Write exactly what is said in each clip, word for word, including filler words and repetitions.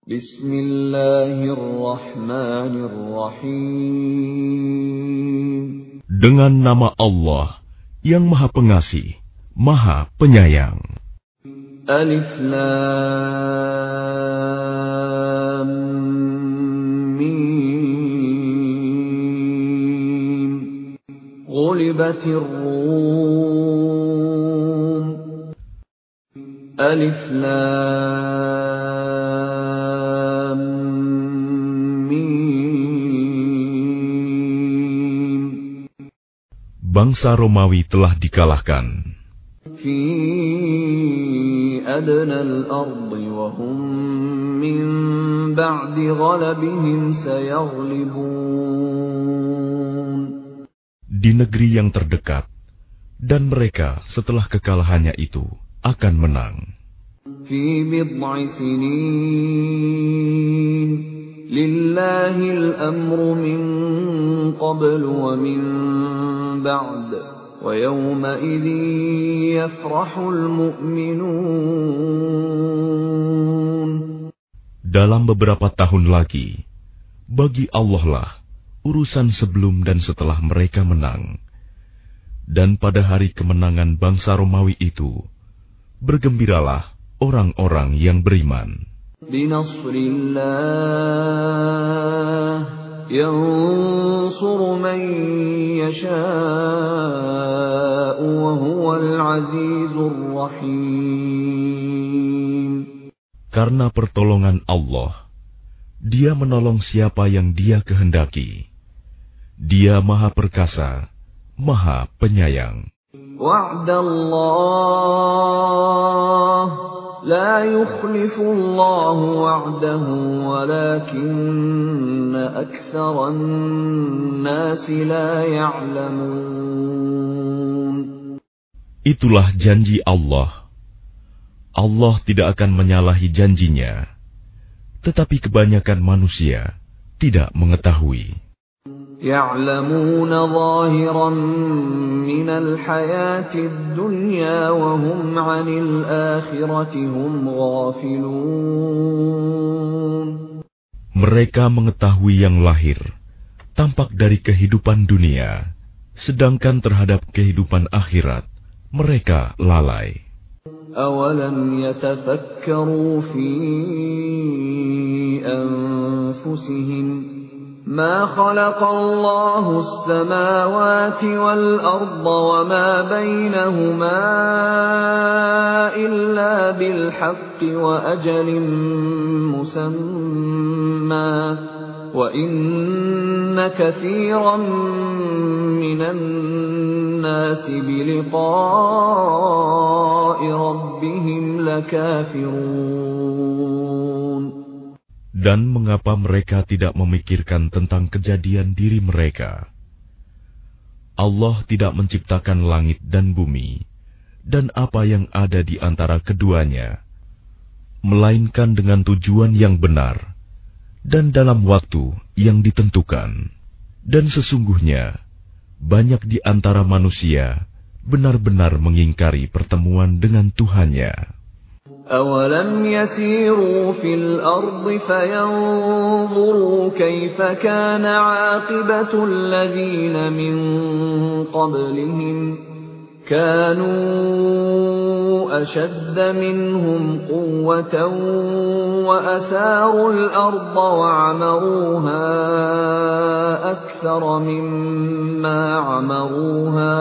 Bismillahirrahmanirrahim. Dengan nama Allah yang Maha Pengasih, Maha Penyayang. Alif Lam Mim. Ghulibatir Rum. Alif Lam Mim. Bangsa Romawi telah dikalahkan. Fi adna al-ardi wa hum min ba'di ghalabihim sayaghlibun. Di negeri yang terdekat, dan mereka setelah kekalahannya itu akan menang. Fi bid'i sinin lillahi al-amru min qablu wa min ba'd wa yawma idhin yafrahul mu'minun. Dalam beberapa tahun lagi, bagi Allah lah urusan sebelum dan setelah mereka menang. Dan pada hari kemenangan bangsa Romawi itu, bergembiralah orang-orang yang beriman. Binasrillah yansuru man yasha'u wa huwal azizur rahim. Karena pertolongan Allah, Dia menolong siapa yang Dia kehendaki. Dia Maha Perkasa, Maha Penyayang. Wa'dallah la yukhlifullahu wa'dahu walakinna aktsaran nasi la ya'lamun. Itulah janji Allah. Allah tidak akan menyalahi janjinya, tetapi kebanyakan manusia tidak mengetahui. يعلمون ظاهرا من الحياة الدنيا وهم عن الآخرة هم غافلون. Mereka mengetahui yang lahir, tampak dari kehidupan dunia, sedangkan terhadap kehidupan akhirat, mereka lalai. أولم يتفكروا في أنفسهم ما خلق الله السماوات والأرض وما بينهما إلا بالحق وأجل مسمى وإن كثيرا من الناس بلقاء ربهم لكافرون. Dan mengapa mereka tidak memikirkan tentang kejadian diri mereka? Allah tidak menciptakan langit dan bumi, dan apa yang ada di antara keduanya, melainkan dengan tujuan yang benar, dan dalam waktu yang ditentukan. Dan sesungguhnya, banyak di antara manusia benar-benar mengingkari pertemuan dengan Tuhannya. أَوَلَمْ يَسِيرُوا فِي الْأَرْضِ فَيَنظُرُوا كَيْفَ كَانَ عَاقِبَةُ الَّذِينَ مِنْ قَبْلِهِمْ كَانُوا أَشَدَّ مِنْهُمْ قُوَّةً وَأَثَارُوا الْأَرْضَ وَعَمَرُوهَا أَكْثَرَ مِمَّا عَمَرُوهَا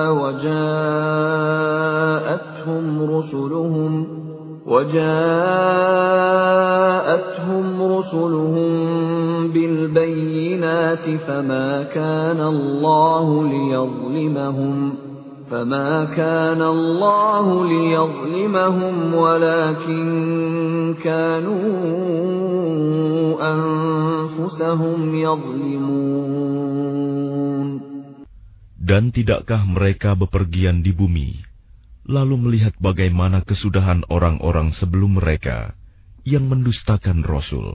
وَجَاءَتْهُمْ رُسُلُهُمْ وَجَاءَتْهُمْ رُسُلُهُم بِالْبَيِّنَاتِ فَمَا كَانَ اللَّهُ لِيَظْلِمَهُمْ فَمَا كَانَ اللَّهُ لِيَظْلِمَهُمْ وَلَكِن كَانُوا أَنفُسَهُمْ يَظْلِمُونَ. Dan tidakkah mereka bepergian di bumi, lalu melihat bagaimana kesudahan orang-orang sebelum mereka yang mendustakan Rasul?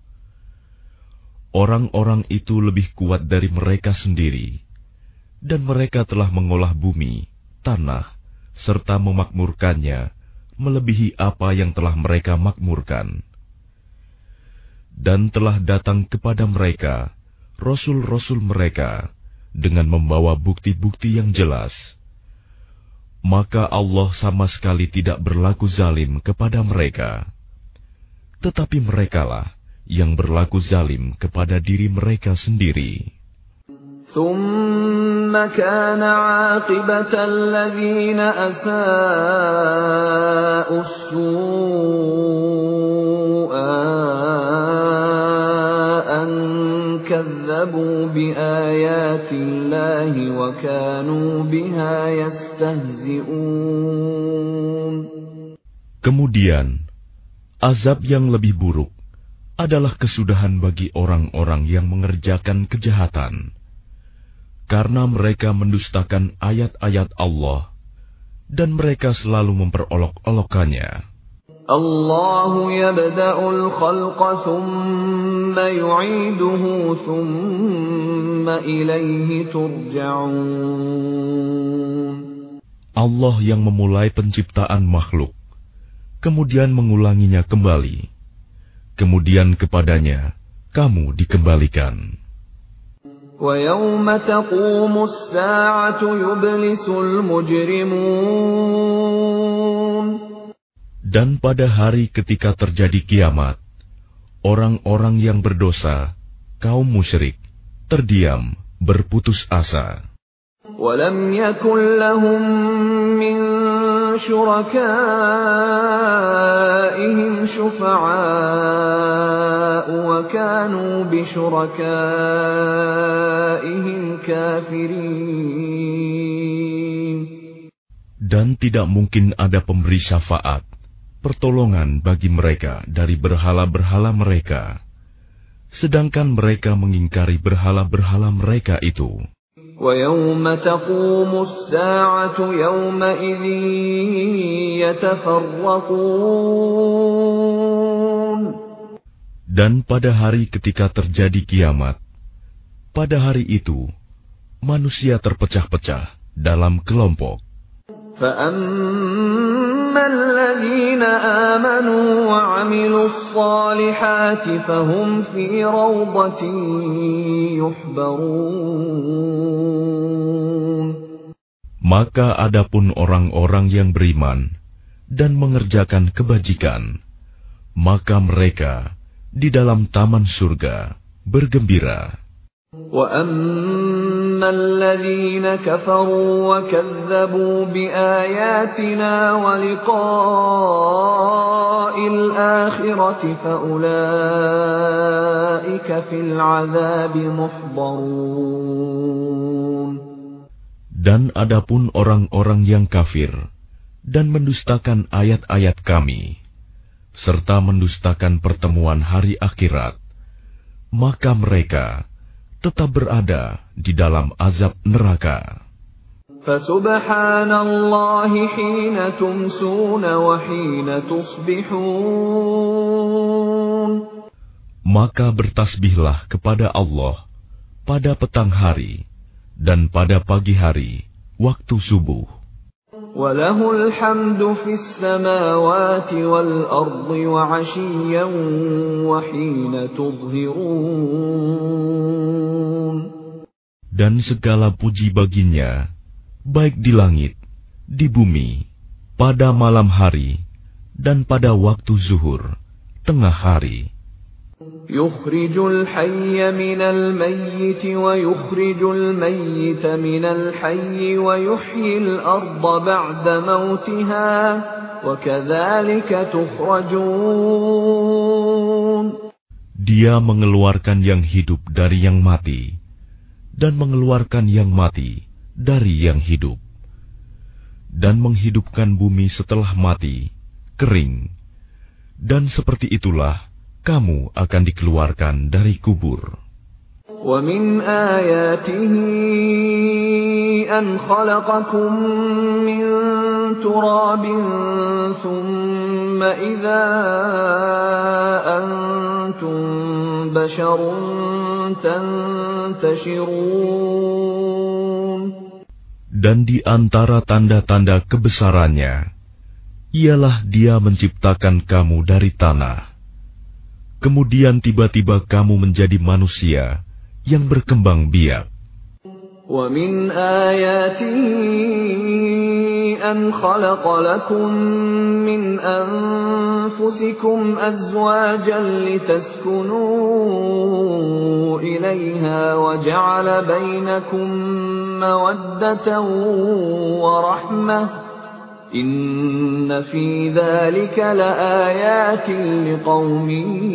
Orang-orang itu lebih kuat dari mereka sendiri, dan mereka telah mengolah bumi, tanah, serta memakmurkannya melebihi apa yang telah mereka makmurkan. Dan telah datang kepada mereka rasul-rasul mereka dengan membawa bukti-bukti yang jelas. Maka Allah sama sekali tidak berlaku zalim kepada mereka. Tetapi merekalah yang berlaku zalim kepada diri mereka sendiri. ثم كان عاقبة الذين أساءوا السوء أن كذبوا بآيات الله وكانوا بها يستهزئون. Kemudian, azab yang lebih buruk adalah kesudahan bagi orang-orang yang mengerjakan kejahatan, karena mereka mendustakan ayat-ayat Allah dan mereka selalu memperolok-olokkannya. Allahu yabda'ul khalqa thumma yu'iduhu thumma ilayhi turja'un. Allah yang memulai penciptaan makhluk, kemudian mengulanginya kembali, kemudian kepadanya kamu dikembalikan. وَيَوْمَ تَقُومُ السَّاعَةُ يُبْلِسُ الْمُجْرِمُونَ. Dan pada hari ketika terjadi kiamat, orang-orang yang berdosa, kaum musyrik, terdiam, berputus asa. وَلَمْ يَكُنْ لَهُمْ مِنْ شُرَكَائِهِمْ شُفَعَاءُ وَكَانُوا بِشُرَكَائِهِمْ كَافِرِينَ. Dan tidak mungkin ada pemberi syafaat, pertolongan bagi mereka dari berhala-berhala mereka, sedangkan mereka mengingkari berhala-berhala mereka itu. وَيَوْمَ تَقُومُ السَّاعَةُ يَوْمَئِذٍ يَتَفَرَّقُونَ. Dan pada hari ketika terjadi kiamat, pada hari itu, manusia terpecah-pecah dalam kelompok. فَأَمَّا الَّذِينَ آمَنُوا وَعَمِلُوا الصَّالِحَاتِ فَهُمْ فِي رَوْضَةٍ يُحْبَرُونَ. Maka adapun orang-orang yang beriman dan mengerjakan kebajikan, maka mereka di dalam taman surga bergembira. وَأَمَّا الَّذِينَ كَفَرُوا وَكَذَّبُوا بِآيَاتِنَا وَلِقَاءِ الْآخِرَةِ فَأُولَئِكَ فِي الْعَذَابِ مُحْضَرُونَ. Dan adapun orang-orang yang kafir dan mendustakan ayat-ayat kami, serta mendustakan pertemuan hari akhirat, maka mereka tetap berada di dalam azab neraka. Fasubhanallahi hina tumsuna wa hina tusbihun. Maka bertasbihlah kepada Allah pada petang hari dan pada pagi hari waktu subuh. Walahul hamdu fis samawati wal ardi wa 'ashiyyan wa hina tudhhirun. Dan segala puji baginya, baik di langit, di bumi, pada malam hari, dan pada waktu zuhur, tengah hari. Yukhrijul hayya minal mayyiti wa yukhrijul mayyita minal hayyi wa yuhyil arda ba'da mautiha wa kadzalika tukhrajun. Dia mengeluarkan yang hidup dari yang mati dan mengeluarkan yang mati dari yang hidup dan menghidupkan bumi setelah mati, kering, dan seperti itulah kamu akan dikeluarkan dari kubur. وَمِنْ آيَاتِهِ أَنْ خَلَقَكُمْ مِنْ تُرَابٍ ثُمَّ إِذَا أَنْتُمْ بَشَرٌ تَنْتَشِرُونَ. Dan di antara tanda-tanda kebesarannya, ialah Dia menciptakan kamu dari tanah, kemudian tiba-tiba kamu menjadi manusia yang berkembang biak. وَمِنْ آيَاتِهِ أَنْ خَلَقَ لَكُم مِّنْ أَنفُسِكُمْ أَزْوَاجًا لِتَسْكُنُوا إِلَيْهَا وَجَعَلَ بَيْنَكُم مَّوَدَّةً وَرَحْمَةً إِنَّ فِي ذَلِكَ لَآيَاتٍ لِقَوْمٍ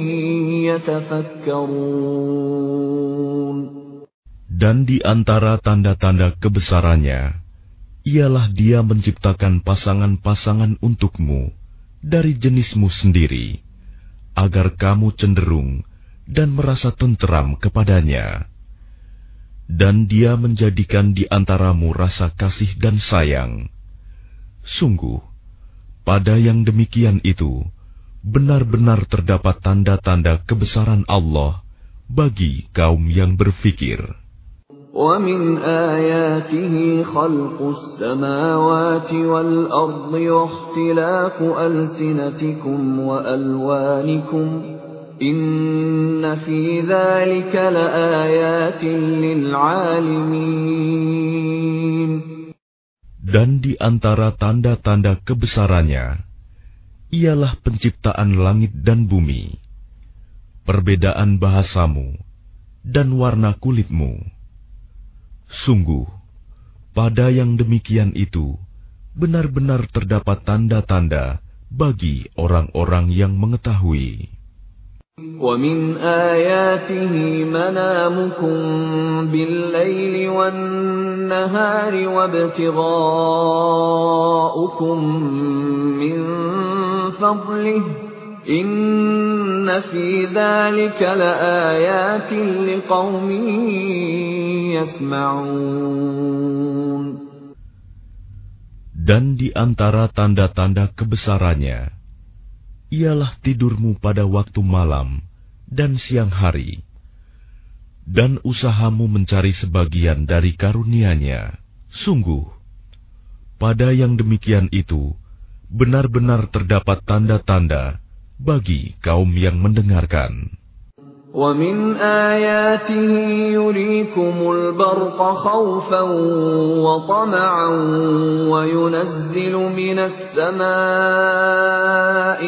يَتَفَكَّرُونَ. Dan di antara tanda-tanda kebesarannya, ialah Dia menciptakan pasangan-pasangan untukmu dari jenismu sendiri, agar kamu cenderung dan merasa tenteram kepadanya. Dan Dia menjadikan di antaramu rasa kasih dan sayang. Sungguh, pada yang demikian itu, benar-benar terdapat tanda-tanda kebesaran Allah bagi kaum yang berfikir. وَمِنْ آيَاتِهِ خَلْقُ السَّمَاوَاتِ وَالْأَرْضِ وَاخْتِلَافُ أَلْسِنَتِكُمْ وَأَلْوَانِكُمْ إِنَّ فِي ذَلِكَ لَآيَاتٍ لِلْعَالِمِينَ. Dan di antara tanda-tanda kebesarannya, ialah penciptaan langit dan bumi, perbedaan bahasamu, dan warna kulitmu. Sungguh, pada yang demikian itu, benar-benar terdapat tanda-tanda bagi orang-orang yang mengetahui. وَمِنْ آيَاتِهِ مَنَامُكُمْ بِاللَّيْلِ وَالنَّهَارِ وَابْتِغَاؤُكُمْ مِنْ فَضْلِهِ إِنَّ فِي ذَلِكَ لَآيَاتٍ لِقَوْمٍ يَسْمَعُونَ. Dan di antara tanda-tanda kebesarannya, ialah tidurmu pada waktu malam dan siang hari, dan usahamu mencari sebagian dari karunia-Nya. Sungguh, pada yang demikian itu, benar-benar terdapat tanda-tanda bagi kaum yang mendengarkan. وَمِنْ آيَاتِهِ يُرِيكُمُ الْبَرْقَ خَوْفًا وَطَمَعًا وَيُنَزِّلُ مِنَ السَّمَاءِ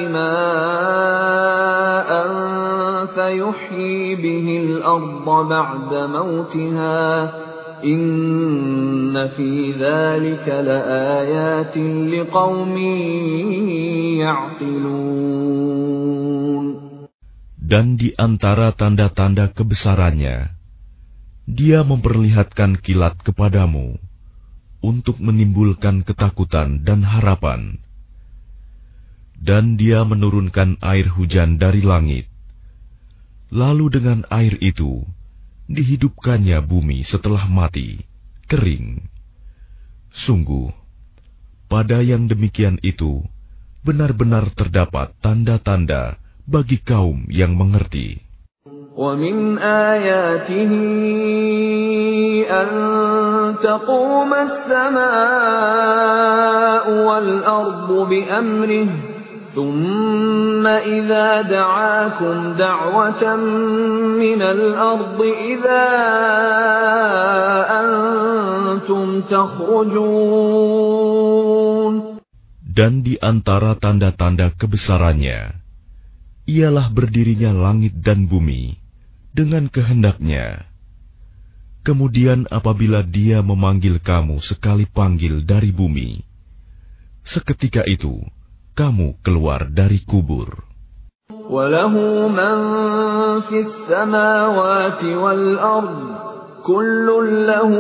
مَاءً فَيُحْيِي بِهِ الْأَرْضَ بَعْدَ مَوْتِهَا إِنَّ فِي ذَلِكَ لَآيَاتٍ لِقَوْمٍ يَعْقِلُونَ. Dan di antara tanda-tanda kebesarannya, Dia memperlihatkan kilat kepadamu untuk menimbulkan ketakutan dan harapan. Dan Dia menurunkan air hujan dari langit. Lalu dengan air itu, dihidupkannya bumi setelah mati, kering. Sungguh, pada yang demikian itu, benar-benar terdapat tanda-tanda bagi kaum yang mengerti. وَمِنْ آيَاتِهِ أَن تَقُومَ السَّمَاءُ وَالْأَرْضُ بِأَمْرِهِ ثُمَّ إِذَا دَعَاكُمْ دَعْوَةً مِّنَ الْأَرْضِ إِذَا أَنْتُمْ تَخْرُجُونَ. Dan di antara tanda-tanda kebesarannya, ialah berdirinya langit dan bumi dengan kehendaknya. Kemudian apabila Dia memanggil kamu sekali panggil dari bumi, seketika itu kamu keluar dari kubur. وَلَهُ مَنْ فِي السَّمَاوَاتِ وَالْأَرْضِ كُلٌّ لَهُ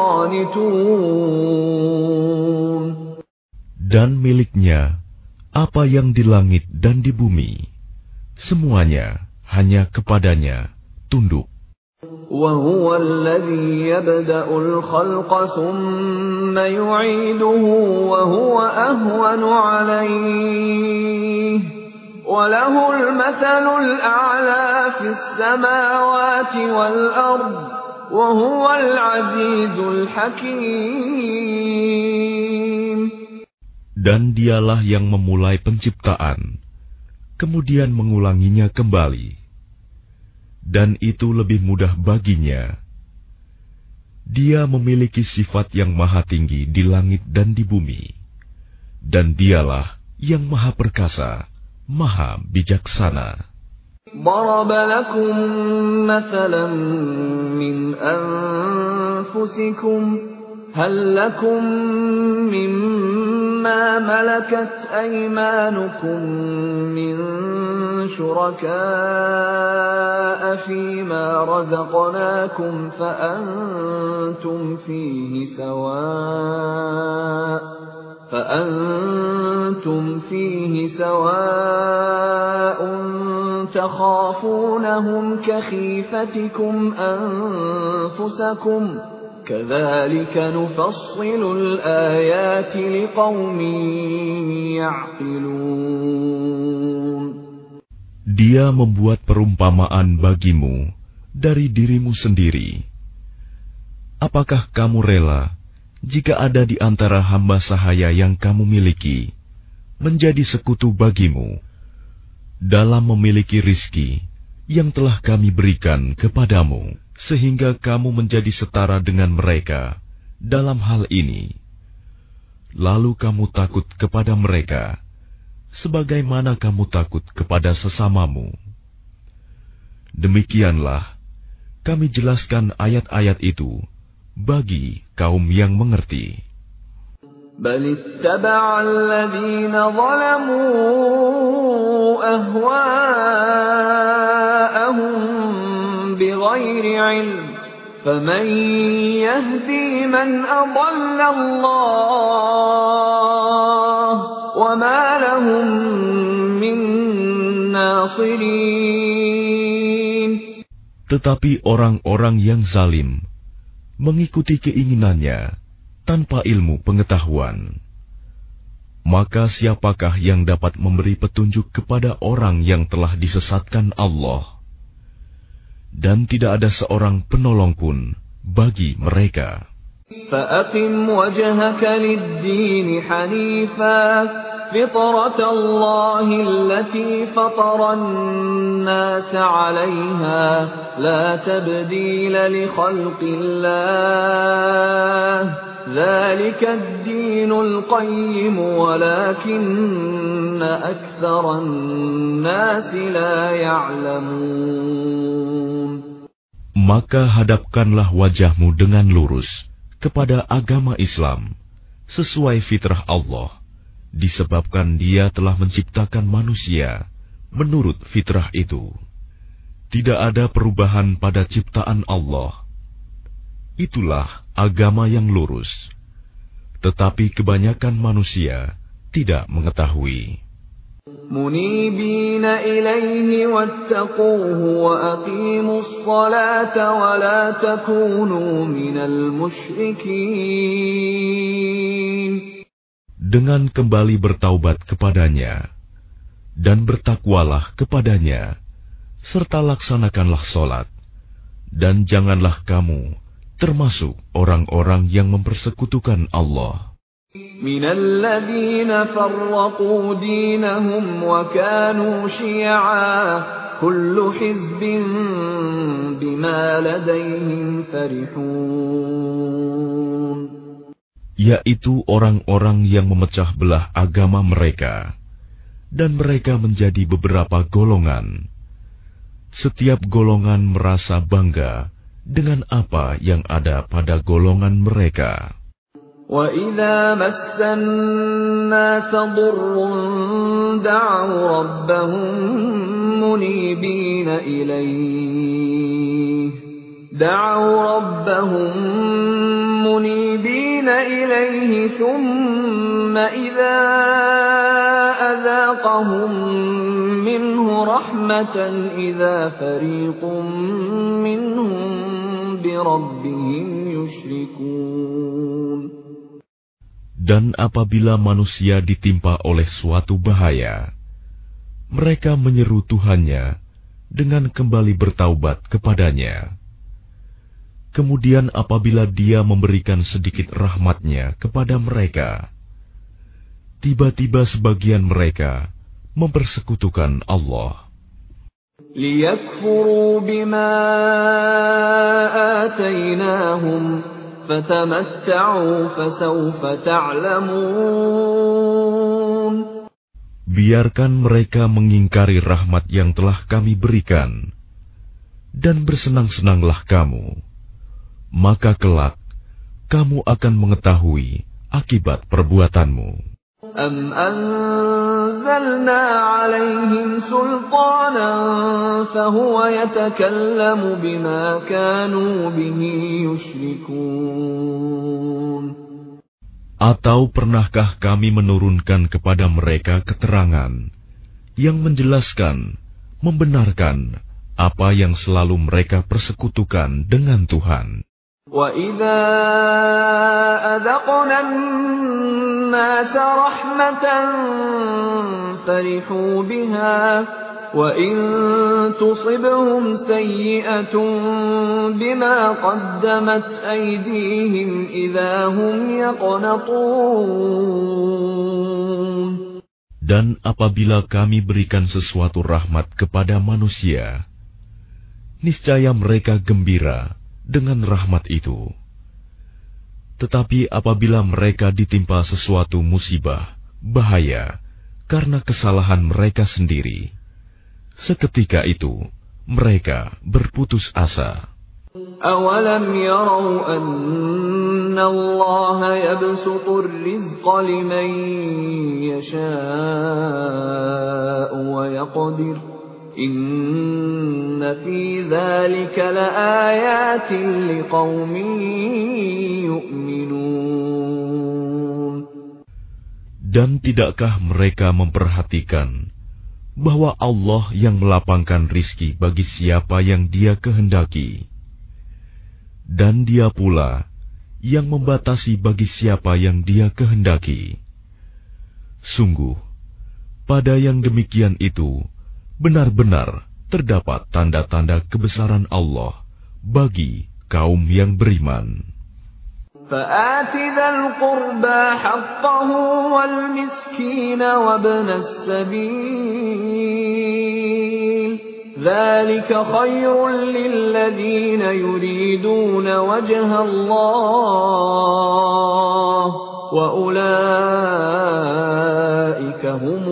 قَانِتُونَ. Dan miliknya apa yang di langit dan di bumi, semuanya hanya kepadanya tunduk. وَهُوَ الَّذِي يَبْدَأُ الْخَلْقَ ثُمَّ يُعِيدُهُ وَهُوَ أَهْوَنُ عَلَيْهِ وَلَهُ الْمَثَلُ الْأَعْلَى فِي السَّمَاوَاتِ وَالْأَرْضِ وَهُوَ الْعَزِيزُ الْحَكِيمُ. Dan Dialah yang memulai penciptaan, kemudian mengulanginya kembali. dan itu lebih mudah baginya. Dia memiliki sifat yang maha tinggi di langit dan di bumi, dan dialah yang maha perkasa, maha bijaksana. ضرب لكم مثلا من أنفسكم هل لكم مما ملكت أيمانكم من شركاء فيما رزقناكم فأنتم فيه سواء فأنتم فيه سواء تخافونهم كخيفتكم أنفسكم كذلك نفصل الآيات لقوم يعقلون. Dia membuat perumpamaan bagimu dari dirimu sendiri. Apakah kamu rela jika ada di antara hamba sahaya yang kamu miliki menjadi sekutu bagimu dalam memiliki rizki yang telah kami berikan kepadamu, sehingga kamu menjadi setara dengan mereka dalam hal ini. Lalu kamu takut kepada mereka, sebagaimana kamu takut kepada sesamamu. Demikianlah kami jelaskan ayat-ayat itu bagi kaum yang mengerti. بل اتبع الذين ظلموا أهواءهم بغير علم فمن يهدي من أضل الله وما لهم من ناصرين. Tetapi orang-orang yang zalim mengikuti keinginannya tanpa ilmu pengetahuan. Maka siapakah yang dapat memberi petunjuk kepada orang yang telah disesatkan Allah? Dan tidak ada seorang penolong pun bagi mereka. فَأَقِمْ وَجْهَكَ لِلدِّينِ حَنِيفًا فِطْرَةَ اللَّهِ الَّتِي فَطَرَ النَّاسَ عَلَيْهَا لَا تَبْدِيلَ لِخَلْقِ اللَّهِ ذَلِكَ الدِّينُ الْقَيِّمُ وَلَكِنَّ أَكْثَرَ النَّاسِ لَا يَعْلَمُونَ. Maka hadapkanlah wajahmu dengan lurus kepada agama Islam sesuai fitrah Allah, disebabkan Dia telah menciptakan manusia menurut fitrah itu. Tidak ada perubahan pada ciptaan Allah. Itulah agama yang lurus. Tetapi kebanyakan manusia tidak mengetahui. منيبين إليه واتقوه وأقيموا الصلاة ولا تكونوا من المشركين. Dengan kembali bertaubat kepadanya dan bertakwalah kepadanya, serta laksanakanlah solat, dan janganlah kamu termasuk orang-orang yang mempersekutukan Allah. من الذين فرقوا دينهم وكانوا شيعا كل حزب بما لديهم فرحون. Yaitu orang-orang yang memecah belah agama mereka, dan mereka menjadi beberapa golongan. Setiap golongan merasa bangga dengan apa yang ada pada golongan mereka. وَإِذَا مَسَّ النَّاسَ ضُرٌّ دَعَوْا رَبَّهُم مُنِيبِينَ إِلَيْهِ دَعَوْا رَبَّهُم مُنِيبِينَ إِلَيْهِ ثُمَّ إِذَا أَذَاقَهُم مِّنْهُ رَحْمَةً إِذَا فَرِيقٌ مِّنْهُم بِرَبِّهِمْ يُشْرِكُونَ. Dan apabila manusia ditimpa oleh suatu bahaya, mereka menyeru Tuhannya dengan kembali bertaubat kepadanya. Kemudian apabila Dia memberikan sedikit rahmat-Nya kepada mereka, tiba-tiba sebagian mereka mempersekutukan Allah. لِيَكْفُرُوا بِمَا آتَيْنَاهُمْ فَتَمَتَّعُوا فَسَوْفَ تَعْلَمُونَ. Biarkan mereka mengingkari rahmat yang telah kami berikan, dan bersenang-senanglah kamu, maka kelak kamu akan mengetahui akibat perbuatanmu. أَمْ أَنزَلْنَا عَلَيْهِمْ سُلْطَانًا فَهُوَ يَتَكَلَّمُ بِمَا كَانُوا بِهِ يُشْرِكُونَ. Atau pernahkah kami menurunkan kepada mereka keterangan yang menjelaskan, membenarkan apa yang selalu mereka persekutukan dengan Tuhan? وَإِذَا أَذَقْنَا النَّاسَ رَحْمَةً فَرِحُوا بِهَا وَإِن تُصِبْهُمْ سَيِّئَةٌ بِمَا قَدَّمَتْ أَيْدِيهِمْ إِذَا هُمْ يَقْنَطُونَ. Dan apabila kami berikan sesuatu rahmat kepada manusia, niscaya mereka gembira dengan rahmat itu. Tetapi apabila mereka ditimpa sesuatu musibah, bahaya, karena kesalahan mereka sendiri, seketika itu mereka berputus asa. أَوَلَمْ يَرَوْا أَنَّ اللَّهَ يَبْسُطُ الرِّزْقَ لِمَن يَشَاءُ وَيَقْدِرُ إِنَّ فِي ذَلِكَ لَآيَاتٍ لِقَوْمٍ يُؤْمِنُونَ. Dan tidakkah mereka memperhatikan bahwa Allah yang melapangkan rizki bagi siapa yang Dia kehendaki, dan Dia pula yang membatasi bagi siapa yang Dia kehendaki. Sungguh, pada yang demikian itu benar-benar terdapat tanda-tanda kebesaran Allah bagi kaum yang beriman. فَآتِ ذَا الْقُرْبَى حَقَّهُ وَالْمِسْكِينَ وَابْنَ السَّبِيلِ ذَلِكَ خَيْرٌ لِّلَّذِينَ يُرِيدُونَ وَجْهَ اللَّهِ وَأُولَٰئِكَ هُمُ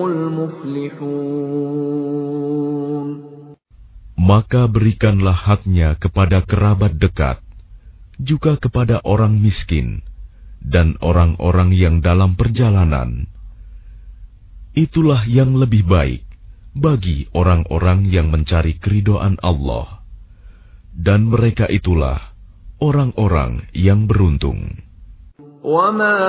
الْمُفْلِحُونَ. Maka berikanlah haknya kepada kerabat dekat, juga kepada orang miskin dan orang-orang yang dalam perjalanan. Itulah yang lebih baik bagi orang-orang yang mencari keridhaan Allah, dan mereka itulah orang-orang yang beruntung. وَمَا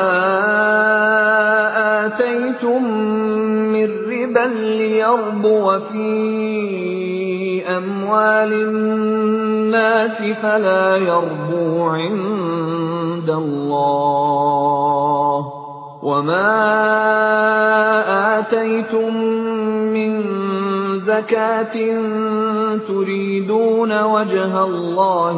آتَيْتُم مِّن رِّبًا لِّيَرْبُوَ فِي أَمْوَالِ النَّاسِ فَلَا يَرْبُو عِندَ اللَّهِ وَمَا آتَيْتُم مِّن زَكَاةٍ تُرِيدُونَ وَجْهَ اللَّهِ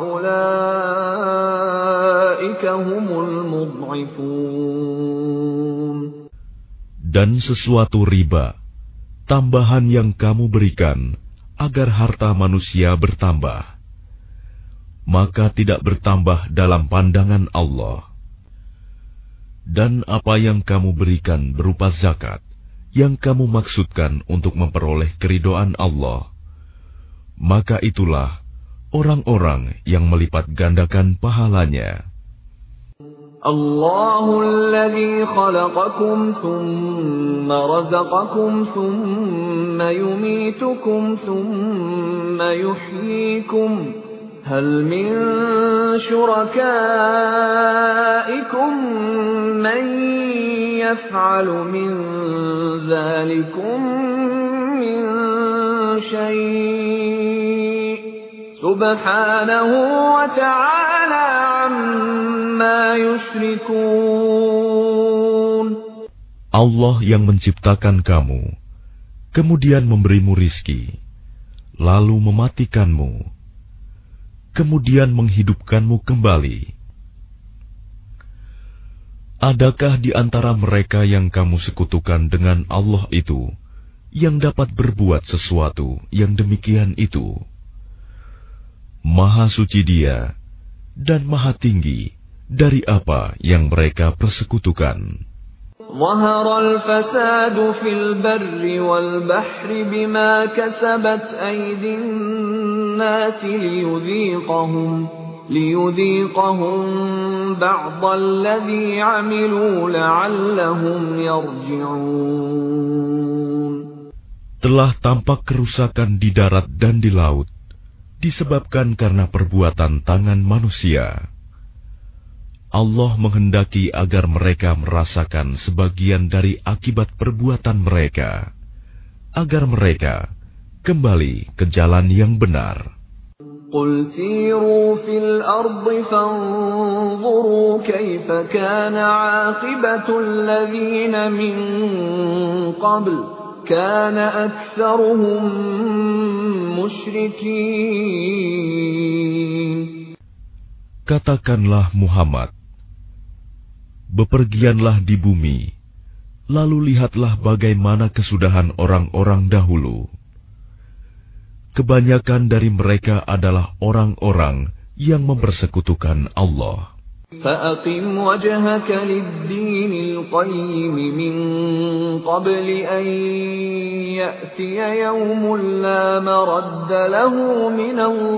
فَأُولَٰئِكَ هُمُ الْمُضْعِفُونَ. Dan sesuatu riba, tambahan yang kamu berikan agar harta manusia bertambah, maka tidak bertambah dalam pandangan Allah. Dan apa yang kamu berikan berupa zakat, yang kamu maksudkan untuk memperoleh keridhaan Allah, maka itulah orang-orang yang melipat gandakan pahalanya. Allahul ladzi khalaqakum thumma razaqakum thumma yumitukum thumma yuhyikum hal min syurakaikum man yaf'alu min dzalikum min syai' subhanahu wa ta'ala amma yushrikun. Allah yang menciptakan kamu, kemudian memberimu rizki, lalu mematikanmu, kemudian menghidupkanmu kembali. Adakah di antara mereka yang kamu sekutukan dengan Allah itu yang dapat berbuat sesuatu yang demikian itu. Maha suci Dia dan maha tinggi dari apa yang mereka persekutukan. ظهر الفساد في البر والبحر بما كسبت أيدي الناس ليذيقهم ليذيقهم بعض الذي عملوا لعلهم يرجعون. Telah tampak kerusakan di darat dan di laut disebabkan karena perbuatan tangan manusia. Allah menghendaki agar mereka merasakan sebagian dari akibat perbuatan mereka, agar mereka kembali ke jalan yang benar. قُلْ سِيرُوا فِي الْأَرْضِ فَانظُرُوا كَيْفَ كَانَ عَاقِبَةُ الَّذِينَ مِنْ قَبْلُ كَانَ أَكْثَرُهُمْ مُشْرِكِينَ. Katakanlah Muhammad, bepergianlah di bumi, lalu lihatlah bagaimana kesudahan orang-orang dahulu. Kebanyakan dari mereka adalah orang-orang yang mempersekutukan Allah. فَأَقِمْ وَجْهَكَ لِلدِّينِ الْقَيِّمِ مِنْ قَبْلِ أَنْ يَأْتِيَ يَوْمٌ لَا مَرَدَّ لَهُ مِنَ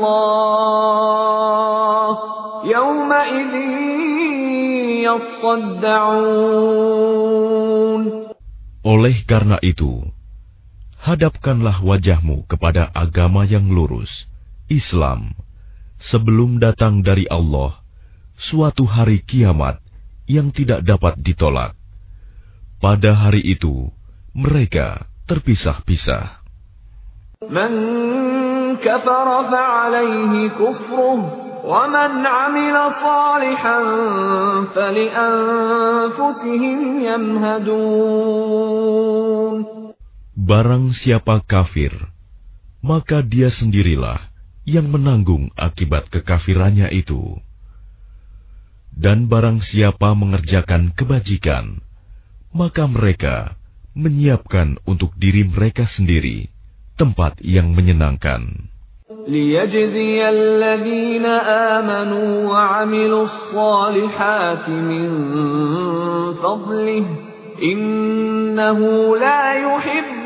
اللَّهِ يَوْمَئِذٍ يَصَّدَّعُونَ. Oleh karena itu, hadapkanlah wajahmu kepada agama yang lurus, Islam, sebelum datang dari Allah suatu hari kiamat yang tidak dapat ditolak. Pada hari itu, mereka terpisah-pisah. Man kafara fa'alayhi kufruh, wa man 'amila salihan fali'anfusihim yamhadun. Barang siapa kafir, maka dia sendirilah yang menanggung akibat kekafirannya itu. Dan barang siapa mengerjakan kebajikan, maka mereka menyiapkan untuk diri mereka sendiri tempat yang menyenangkan. لِيَجْزِيَ الَّذِينَ آمَنُوا وَعَمِلُوا الصَّالِحَاتِ مِنْ فَضْلِهِ إِنَّهُ لَا يُحِبُّ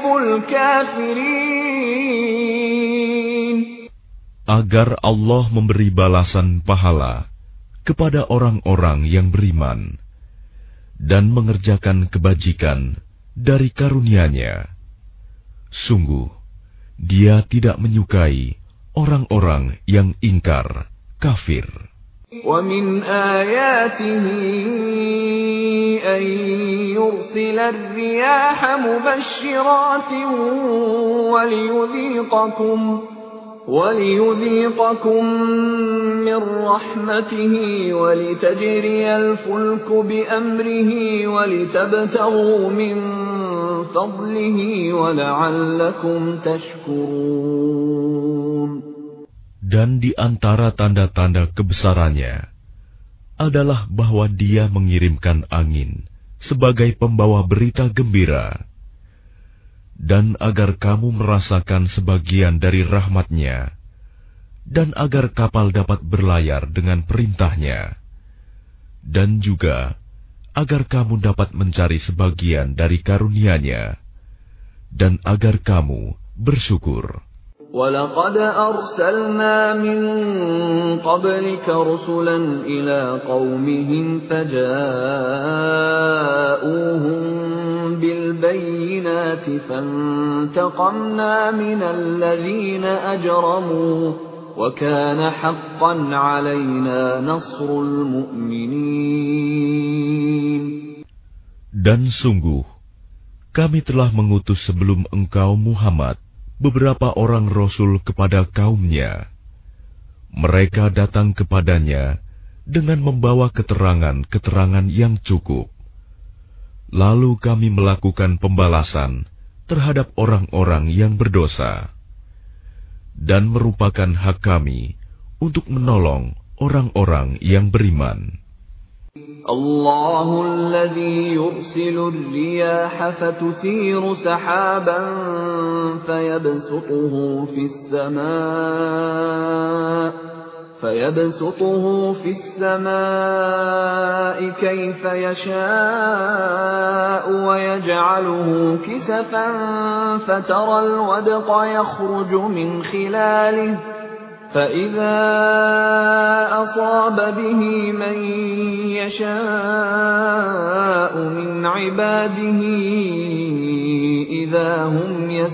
الْكَافِرِينَ. Agar Allah memberi balasan pahala kepada orang-orang yang beriman dan mengerjakan kebajikan dari karunia-Nya. Sungguh, Dia tidak menyukai orang-orang yang ingkar, kafir. وَمِنْ آيَاتِهِ أَنْ يُرْسِلَ الرِّيَاحَ مُبَشِّرَاتٍ وَلِيُذِيقَكُمْ وَلِيُذِيقَكُمْ مِنْ رَحْمَتِهِ وَلِتَجْرِيَ الْفُلْكُ بِأَمْرِهِ وَلِتَبْتَغُوا مِنْ فَضْلِهِ وَلَعَلَّكُمْ تَشْكُرُونَ. Dan di antara tanda-tanda kebesarannya adalah bahwa Dia mengirimkan angin sebagai pembawa berita gembira, dan agar kamu merasakan sebagian dari rahmat-Nya, dan agar kapal dapat berlayar dengan perintah-Nya, dan juga agar kamu dapat mencari sebagian dari karunia-Nya, dan agar kamu bersyukur. وَلَقَدْ أَرْسَلْنَا مِنْ قَبْلِكَ رُسُلًا إِلَى قَوْمِهِمْ فَجَاءُوهُمْ بِالْبَيِّنَاتِ فَانْتَقَمْنَا مِنَ الَّذِينَ أَجْرَمُوا وَكَانَ حَقًّا عَلَيْنَا نَصْرُ الْمُؤْمِنِينَ. Dan sungguh, kami telah mengutus sebelum engkau Muhammad beberapa orang rasul kepada kaumnya. Mereka datang kepadanya dengan membawa keterangan-keterangan yang cukup. Lalu kami melakukan pembalasan terhadap orang-orang yang berdosa, dan merupakan hak kami untuk menolong orang-orang yang beriman. الله الذي يرسل الرياح فتثير سحابا فيبسطه في السماء فيبسطه في السماء كيف يشاء ويجعله كسفا فترى الودق يخرج من خلاله فإذا أصاب به من يشاء من عباده إذا هم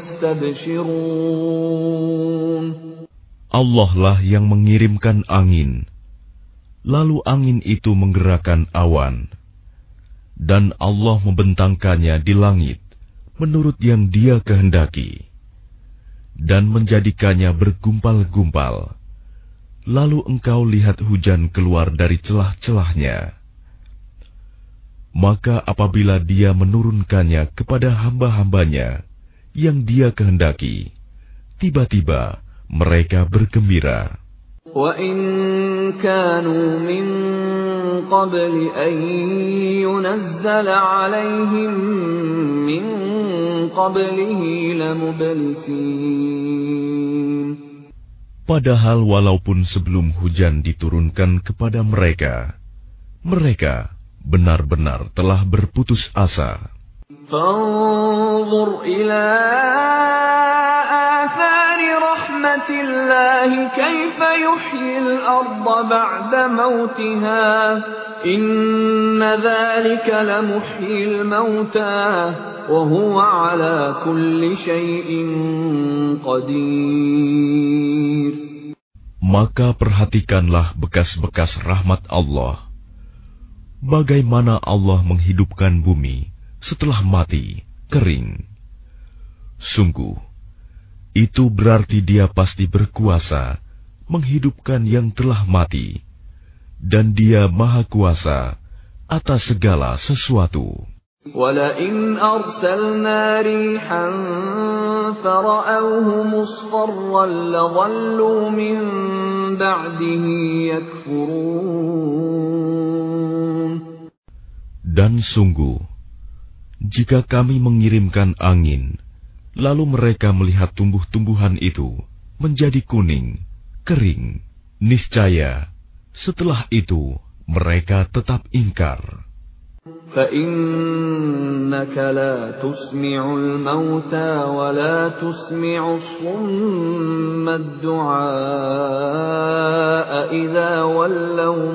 يستبشرون. Allah lah yang mengirimkan angin, lalu angin itu menggerakkan awan, dan Allah membentangkannya di langit menurut yang Dia kehendaki, dan menjadikannya bergumpal-gumpal. Lalu engkau lihat hujan keluar dari celah-celahnya. Maka apabila Dia menurunkannya kepada hamba-hambanya yang Dia kehendaki, tiba-tiba mereka bergembira. وَإِن كَانُوا مِن قَبْلِ أَن يُنَزَّلَ عَلَيْهِم مِّن قَبْلِهِ لَمُبْلِسِينَ. Padahal walaupun sebelum hujan diturunkan kepada mereka, mereka benar-benar telah berputus asa. فَانظُرْ إِلَىٰ آثَارِ رَحْمَةِ اللَّهِ كَيْفَ يُحْيِي الْأَرْضَ بَعْدَ مَوْتِهَا إِنَّ ذَلِكَ لَمُحْيِي الْمَوْتَىٰ وَهُوَ عَلَىٰ كُلِّ شَيْءٍ قَدِيرٌ. Maka perhatikanlah bekas-bekas rahmat Allah. Bagaimana Allah menghidupkan bumi setelah mati, kering. Sungguh, itu berarti Dia pasti berkuasa menghidupkan yang telah mati, dan Dia Maha Kuasa atas segala sesuatu. وَلَئِنْ أَرْسَلْنَا رِيحًا فَرَأَوْهُ مُصْفَرًّا لَظَلُّوا مِنْ بَعْدِهِ يَكْفُرُونَ. Dan sungguh, jika kami mengirimkan angin, lalu mereka melihat tumbuh-tumbuhan itu menjadi kuning, kering, niscaya setelah itu mereka tetap ingkar. فَإِنَّكَ لَا تُسْمِعُ الْمَوْتَى وَلَا تُسْمِعُ الصُّمَّ الدُّعَاءَ إِذَا وَلَّوْا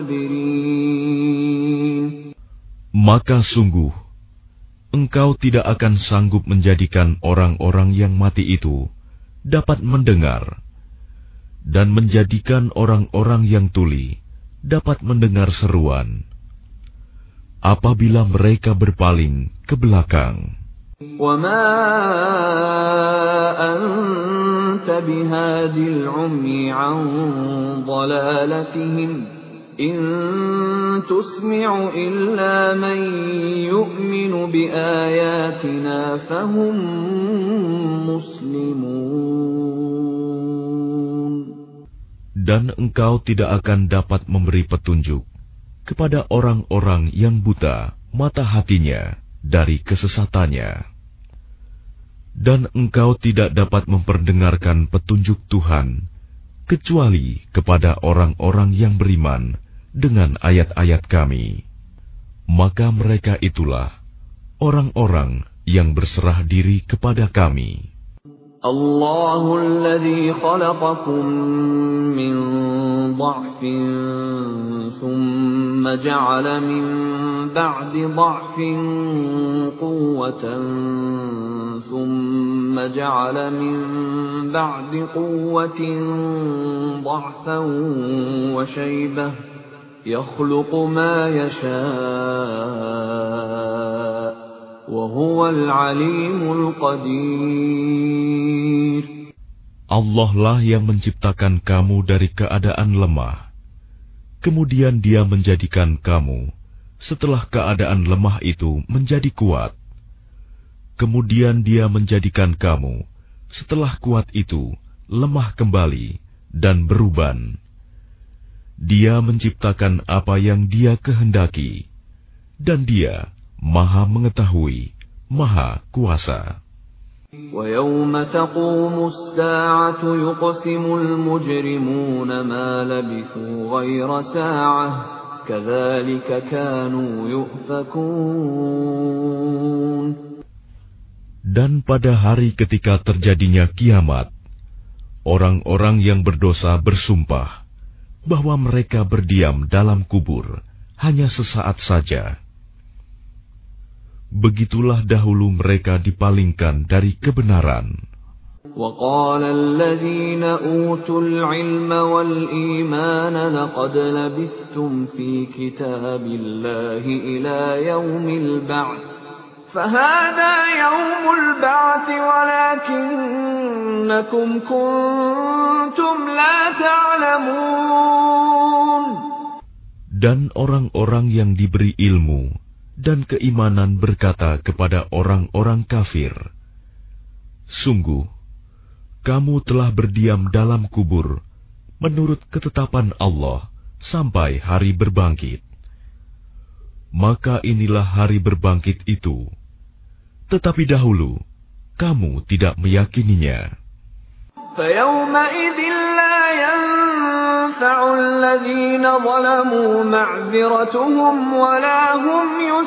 مُدْبِرِينَ. Maka sungguh, engkau tidak akan sanggup menjadikan orang-orang yang mati itu dapat mendengar, dan menjadikan orang-orang yang tuli dapat mendengar seruan apabila mereka berpaling ke belakang. وَمَا أَنْتَ بِهَادِ الْعُمْيِ عَنْ ضَلَالَتِهِمْ إِن تُسْمِعُ إِلَّا مَن يُؤْمِنُ بِآيَاتِنَا فَهُمْ مُسْلِمُونَ. Dan engkau tidak akan dapat memberi petunjuk kepada orang-orang yang buta mata hatinya dari kesesatannya. Dan engkau tidak dapat memperdengarkan petunjuk Tuhan kecuali kepada orang-orang yang beriman dengan ayat-ayat Kami. Maka mereka itulah orang-orang yang berserah diri kepada Kami. Allahu alladhi khalaqakum min dha'fin thumma ja'ala min ba'di dha'fin quwwatan thumma ja'ala min ba'di quwwatin dha'fan wa shaybah yakhluqu ma yasha' wa huwal 'alimul qadir. Allah lah yang menciptakan kamu dari keadaan lemah. Kemudian Dia menjadikan kamu setelah keadaan lemah itu menjadi kuat. Kemudian Dia menjadikan kamu setelah kuat itu lemah kembali dan beruban. Dia menciptakan apa yang Dia kehendaki, dan Dia Maha Mengetahui, Maha Kuasa. وَيَوْمَ تَقُومُ السَّاعَةُ يُقْسِمُ الْمُجْرِمُونَ مَا لَبِثُوا غَيْرَ سَاعَةٍ كَذَلِكَ كَانُوا يُؤْفَكُونَ. Dan pada hari ketika terjadinya kiamat, orang-orang yang berdosa bersumpah bahwa mereka berdiam dalam kubur hanya sesaat saja. Begitulah dahulu mereka dipalingkan dari kebenaran. وَقَالَ الَّذِينَ أُوتُوا الْعِلْمَ وَالْإِيمَانَ لَقَدْ لَبِثْتُمْ فِي كِتَابِ اللَّهِ إِلَى يَوْمِ الْبَعْثِ فَهَذَا يَوْمُ الْبَعْثِ وَلَكِنَّكُمْ كُنتُمْ لَا تَعْلَمُونَ. Dan orang-orang yang diberi ilmu dan keimanan berkata kepada orang-orang kafir, "Sungguh, kamu telah berdiam dalam kubur menurut ketetapan Allah sampai hari berbangkit. Maka inilah hari berbangkit itu. Tetapi dahulu, kamu tidak meyakininya." فَيَوْمَئِذٍ لَا يَنفَعُ الَّذِينَ ظَلَمُوا مَعْذِرَتُهُمْ وَلَا هُمْ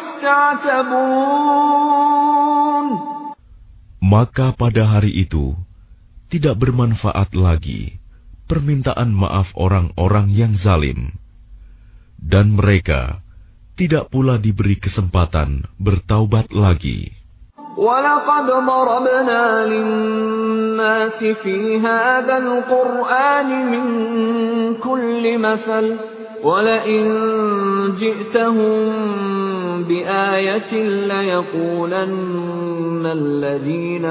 يُسْتَعْتَبُونَ. Maka pada hari itu, tidak bermanfaat lagi permintaan maaf orang-orang yang zalim, dan mereka tidak pula diberi kesempatan bertaubat lagi. وَلَقَدْ ضَرَبْنَا لِلنَّاسِ فِي هَذَا الْقُرْآنِ مِنْ كُلِّ مَثَلٍ وَلَئِنْ جِئْتَهُمْ بِآيَةٍ لَيَقُولَنَّ الَّذِينَ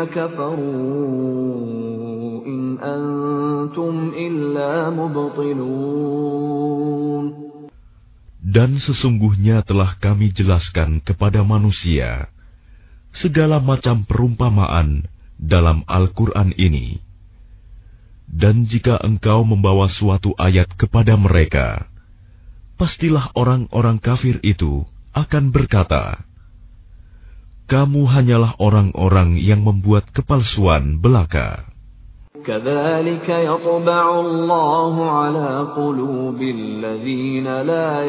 كَفَرُوا إِنْ أَنْتُمْ إِلَّا مُبْطِلُونَ. Dan sesungguhnya telah kami jelaskan kepada manusia segala macam perumpamaan dalam Al-Quran ini. Dan jika engkau membawa suatu ayat kepada mereka, pastilah orang-orang kafir itu akan berkata, "Kamu hanyalah orang-orang yang membuat kepalsuan belaka." كَذَلِكَ يَطْبَعُ اللَّهُ عَلَى قُلُوبِ الَّذِينَ لَا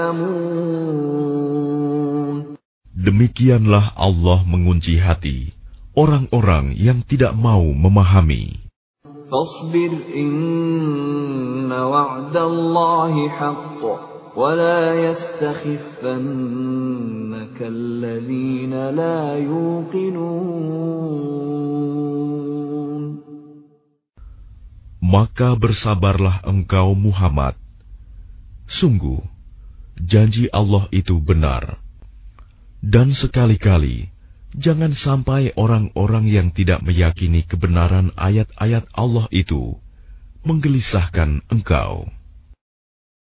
يَعْلَمُونَ. Demikianlah Allah mengunci hati orang-orang yang tidak mau memahami. فَاصْبِرْ إِنَّ وَعْدَ اللَّهِ حَقٌّ وَلَا يَسْتَخِفَّنَّكَ الَّذِينَ لَا يُوقِنُونَ. Maka bersabarlah engkau Muhammad. Sungguh, janji Allah itu benar. Dan sekali-kali, jangan sampai orang-orang yang tidak meyakini kebenaran ayat-ayat Allah itu menggelisahkan engkau.